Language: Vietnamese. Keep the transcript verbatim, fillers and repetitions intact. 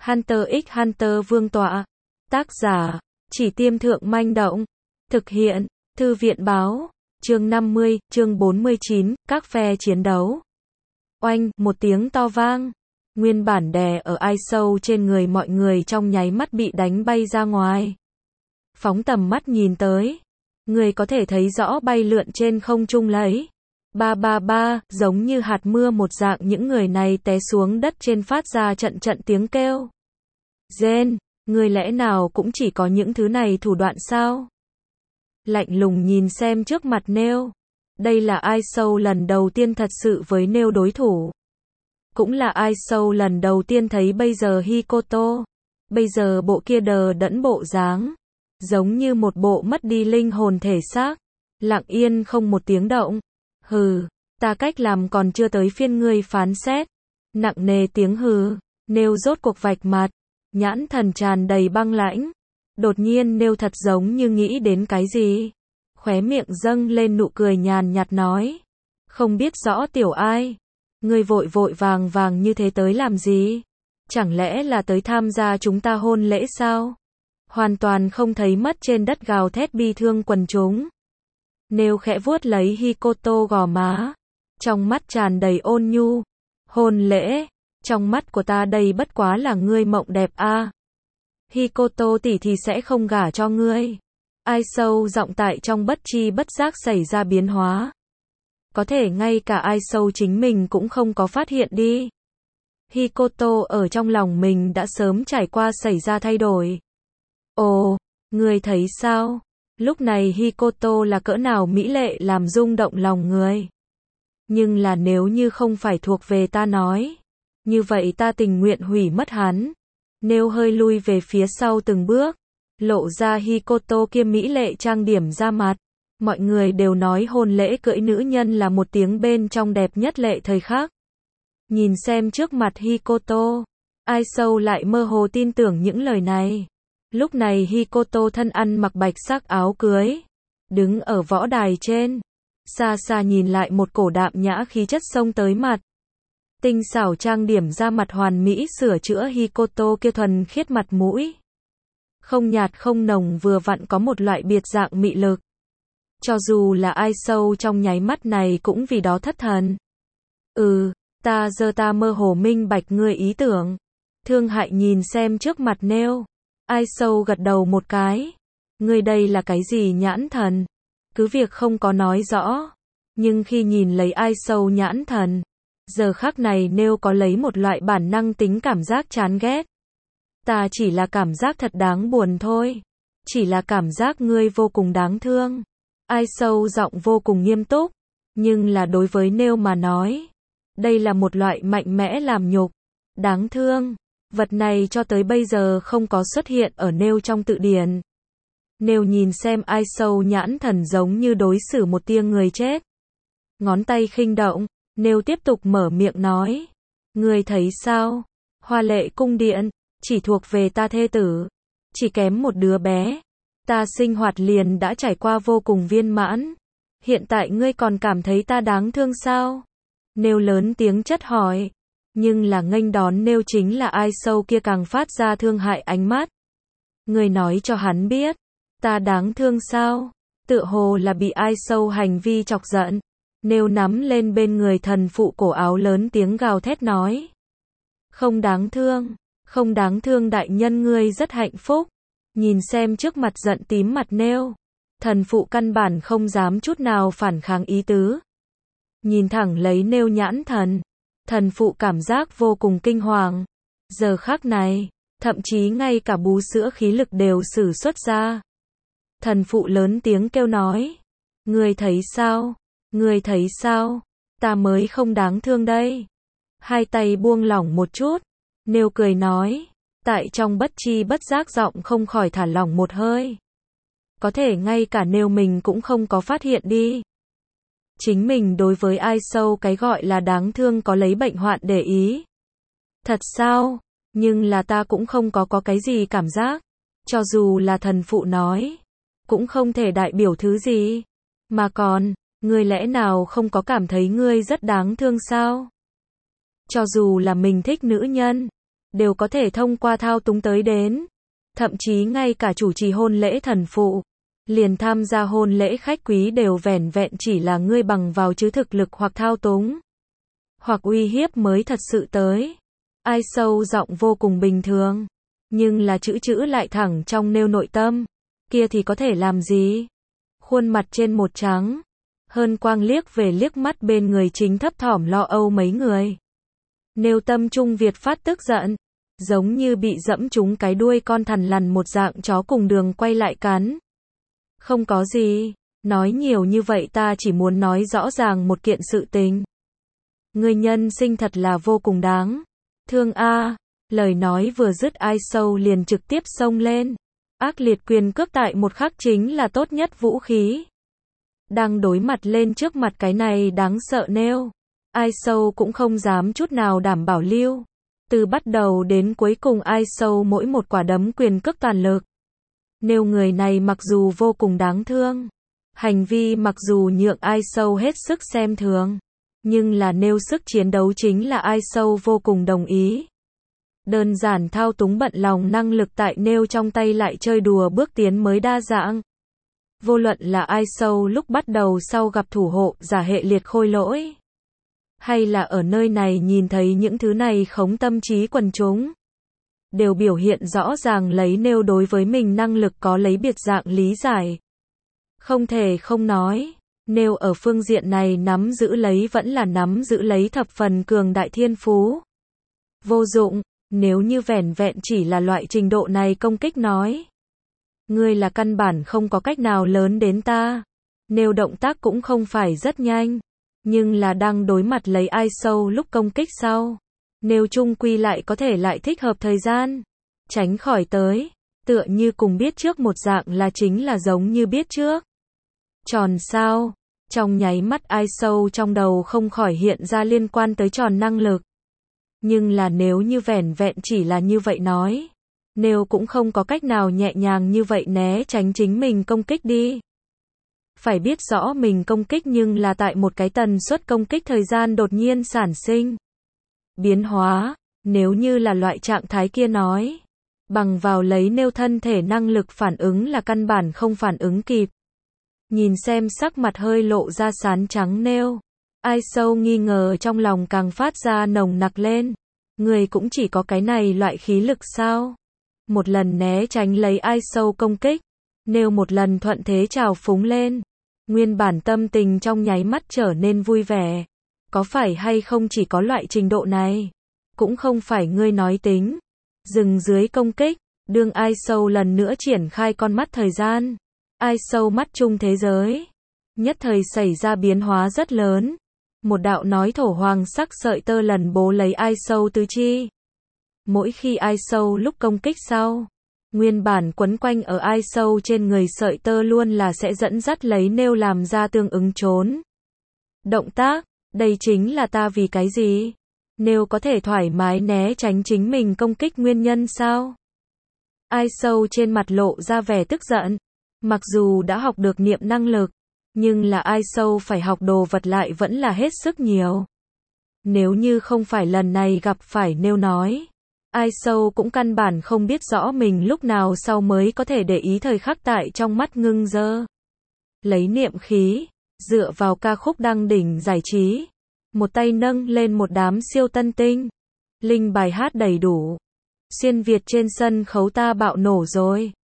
Hunter x Hunter vương tọa. Tác giả, Chỉ Tiêm Thượng Manh Động. Thực hiện, Thư viện Báo. Chương năm mươi, chương bốn mươi chín, các phe chiến đấu. Oanh, một tiếng to vang. Nguyên bản đè ở ai sâu trên người mọi người trong nháy mắt bị đánh bay ra ngoài. Phóng tầm mắt nhìn tới. Người có thể thấy rõ bay lượn trên không trung lấy. Ba ba ba, giống như hạt mưa một dạng những người này té xuống đất trên phát ra trận trận tiếng kêu. Gen, người lẽ nào cũng chỉ có những thứ này thủ đoạn sao? Lạnh lùng nhìn xem trước mặt Nêu. Đây là ai sâu lần đầu tiên thật sự với Nêu đối thủ. Cũng là ai sâu lần đầu tiên thấy bây giờ Hikoto. Bây giờ bộ kia đờ đẫn bộ dáng. Giống như một bộ mất đi linh hồn thể xác. Lặng yên không một tiếng động. Hừ, ta cách làm còn chưa tới phiên ngươi phán xét. Nặng nề tiếng hừ. Nêu rốt cuộc vạch mặt. Nhãn thần tràn đầy băng lãnh. Đột nhiên Nêu thật giống như nghĩ đến cái gì. Khóe miệng dâng lên nụ cười nhàn nhạt nói. Không biết rõ tiểu ai. Ngươi vội vội vàng vàng như thế tới làm gì? Chẳng lẽ là tới tham gia chúng ta hôn lễ sao? Hoàn toàn không thấy mất trên đất gào thét bi thương quần chúng. Nêu khẽ vuốt lấy Hikoto gò má. Trong mắt tràn đầy ôn nhu. Hôn lễ. Trong mắt của ta đây bất quá là ngươi mộng đẹp a. À. Hikoto tỷ thì sẽ không gả cho ngươi. Ai sâu giọng tại trong bất chi bất giác xảy ra biến hóa. Có thể ngay cả ai sâu chính mình cũng không có phát hiện đi. Hikoto ở trong lòng mình đã sớm trải qua xảy ra thay đổi. Ồ, ngươi thấy sao? Lúc này Hikoto là cỡ nào mỹ lệ làm rung động lòng người. Nhưng là nếu như không phải thuộc về ta nói. Như vậy ta tình nguyện hủy mất hắn. Nêu hơi lui về phía sau từng bước. Lộ ra Hikoto kia mỹ lệ trang điểm ra mặt. Mọi người đều nói hôn lễ cưỡi nữ nhân là một tiếng bên trong đẹp nhất lệ thời khắc. Nhìn xem trước mặt Hikoto. Ai sâu lại mơ hồ tin tưởng những lời này. Lúc này Hikoto thân ăn mặc bạch sắc áo cưới. Đứng ở võ đài trên. Xa xa nhìn lại một cổ đạm nhã khí chất xông tới mặt. Tinh xảo trang điểm ra mặt hoàn mỹ sửa chữa Hikoto kia thuần khiết mặt mũi. Không nhạt không nồng vừa vặn có một loại biệt dạng mị lực. Cho dù là ai sâu trong nháy mắt này cũng vì đó thất thần. Ừ, ta giờ ta mơ hồ minh bạch ngươi ý tưởng. Thương hại nhìn xem trước mặt Nêu. Ai sâu gật đầu một cái. Ngươi đây là cái gì nhãn thần? Cứ việc không có nói rõ. Nhưng khi nhìn lấy ai sâu nhãn thần. Giờ khắc này Nêu có lấy một loại bản năng tính cảm giác chán ghét. Ta chỉ là cảm giác thật đáng buồn thôi. Chỉ là cảm giác ngươi vô cùng đáng thương. Ai sâu giọng vô cùng nghiêm túc. Nhưng là đối với Nêu mà nói. Đây là một loại mạnh mẽ làm nhục. Đáng thương. Vật này cho tới bây giờ không có xuất hiện ở Nêu trong tự điển. Nêu nhìn xem ai sâu nhãn thần giống như đối xử một tia người chết. Ngón tay khinh động. Nêu tiếp tục mở miệng nói. Ngươi thấy sao? Hoa lệ cung điện. Chỉ thuộc về ta thê tử. Chỉ kém một đứa bé. Ta sinh hoạt liền đã trải qua vô cùng viên mãn. Hiện tại ngươi còn cảm thấy ta đáng thương sao? Nêu lớn tiếng chất hỏi. Nhưng là nghênh đón Nêu chính là ai sâu kia càng phát ra thương hại ánh mắt. Ngươi nói cho hắn biết. Ta đáng thương sao? Tựa hồ là bị ai sâu hành vi chọc giận. Nêu nắm lên bên người thần phụ cổ áo lớn tiếng gào thét nói. Không đáng thương. Không đáng thương đại nhân ngươi rất hạnh phúc. Nhìn xem trước mặt giận tím mặt Nêu. Thần phụ căn bản không dám chút nào phản kháng ý tứ. Nhìn thẳng lấy Nêu nhãn thần. Thần phụ cảm giác vô cùng kinh hoàng. Giờ khắc này, thậm chí ngay cả bú sữa khí lực đều sử xuất ra. Thần phụ lớn tiếng kêu nói. Ngươi thấy sao? Ngươi thấy sao? Ta mới không đáng thương đây. Hai tay buông lỏng một chút. Nêu cười nói. Tại trong bất chi bất giác giọng không khỏi thả lỏng một hơi. Có thể ngay cả Nêu mình cũng không có phát hiện đi. Chính mình đối với ai sâu cái gọi là đáng thương có lấy bệnh hoạn để ý. Thật sao? Nhưng là ta cũng không có có cái gì cảm giác. Cho dù là thần phụ nói. Cũng không thể đại biểu thứ gì. Mà còn, ngươi lẽ nào không có cảm thấy ngươi rất đáng thương sao? Cho dù là mình thích nữ nhân. đều có thể thông qua thao túng tới đến. Thậm chí ngay cả chủ trì hôn lễ thần phụ, liền tham gia hôn lễ khách quý đều vẻn vẹn chỉ là ngươi bằng vào chứ thực lực hoặc thao túng, hoặc uy hiếp mới thật sự tới. Ai sâu giọng vô cùng bình thường, nhưng là chữ chữ lại thẳng trong nêu nội tâm, kia thì có thể làm gì? Khuôn mặt trên một trắng, hơn quang liếc về liếc mắt bên người chính thấp thỏm lo âu mấy người. Nêu tâm trung Việt phát tức giận, giống như bị dẫm trúng cái đuôi con thằn lằn một dạng chó cùng đường quay lại cắn. Không có gì, nói nhiều như vậy ta chỉ muốn nói rõ ràng một kiện sự tình. Người nhân sinh thật là vô cùng đáng thương a. Lời nói vừa dứt Ai Sâu liền trực tiếp xông lên. Ác liệt quyền cước tại một khắc chính là tốt nhất vũ khí. Đang đối mặt lên trước mặt cái này đáng sợ nêu. Ai Sâu cũng không dám chút nào đảm bảo lưu. Từ bắt đầu đến cuối cùng Ai Sâu mỗi một quả đấm quyền cước toàn lực. Nêu người này mặc dù vô cùng đáng thương, hành vi mặc dù nhượng Ai Sâu hết sức xem thường, nhưng là nêu sức chiến đấu chính là Ai Sâu vô cùng đồng ý. Đơn giản thao túng bận lòng năng lực tại nêu trong tay lại chơi đùa bước tiến mới đa dạng. Vô luận là Ai Sâu lúc bắt đầu sau gặp thủ hộ giả hệ liệt khôi lỗi, hay là ở nơi này nhìn thấy những thứ này khống tâm trí quần chúng, đều biểu hiện rõ ràng lấy nêu đối với mình năng lực có lấy biệt dạng lý giải. Không thể không nói, nêu ở phương diện này nắm giữ lấy vẫn là nắm giữ lấy thập phần cường đại thiên phú. Vô dụng, nếu như vẻn vẹn chỉ là loại trình độ này công kích nói. Ngươi là căn bản không có cách nào lớn đến ta. Nêu động tác cũng không phải rất nhanh, nhưng là đang đối mặt lấy Ai Sâu lúc công kích sau. Nêu chung quy lại có thể lại thích hợp thời gian, tránh khỏi tới, tựa như cùng biết trước một dạng là chính là giống như biết trước. Tròn sao, trong nháy mắt Ai Sâu trong đầu không khỏi hiện ra liên quan tới tròn năng lực. Nhưng là nếu như vẻn vẹn chỉ là như vậy nói, nêu cũng không có cách nào nhẹ nhàng như vậy né tránh chính mình công kích đi. Phải biết rõ mình công kích nhưng là tại một cái tần suất công kích thời gian đột nhiên sản sinh. Biến hóa, nếu như là loại trạng thái kia nói, bằng vào lấy nêu thân thể năng lực phản ứng là căn bản không phản ứng kịp. Nhìn xem sắc mặt hơi lộ ra sán trắng nêu, Ai Sâu nghi ngờ trong lòng càng phát ra nồng nặc lên. Người cũng chỉ có cái này loại khí lực sao? Một lần né tránh lấy Ai Sâu công kích, nêu một lần thuận thế trào phúng lên. Nguyên bản tâm tình trong nháy mắt trở nên vui vẻ. Có phải hay không chỉ có loại trình độ này? Cũng không phải ngươi nói tính. Dừng dưới công kích, đương Ai Sâu lần nữa triển khai con mắt thời gian. Ai Sâu mắt chung thế giới. Nhất thời xảy ra biến hóa rất lớn. Một đạo nói thổ hoàng sắc sợi tơ lần bố lấy Ai Sâu tứ chi. Mỗi khi Ai Sâu lúc công kích sau, nguyên bản quấn quanh ở Ai Sâu trên người sợi tơ luôn là sẽ dẫn dắt lấy nêu làm ra tương ứng trốn. Động tác, đây chính là ta vì cái gì? Nêu có thể thoải mái né tránh chính mình công kích nguyên nhân sao? Ai Sâu trên mặt lộ ra vẻ tức giận. Mặc dù đã học được niệm năng lực, nhưng là Ai Sâu phải học đồ vật lại vẫn là hết sức nhiều. Nếu như không phải lần này gặp phải nêu nói, Ai Sâu cũng căn bản không biết rõ mình lúc nào sau mới có thể để ý thời khắc tại trong mắt ngưng dơ. Lấy niệm khí, dựa vào ca khúc đăng đỉnh giải trí, một tay nâng lên một đám siêu tân tinh, linh bài hát đầy đủ. Xuyên Việt trên sân khấu ta bạo nổ rồi.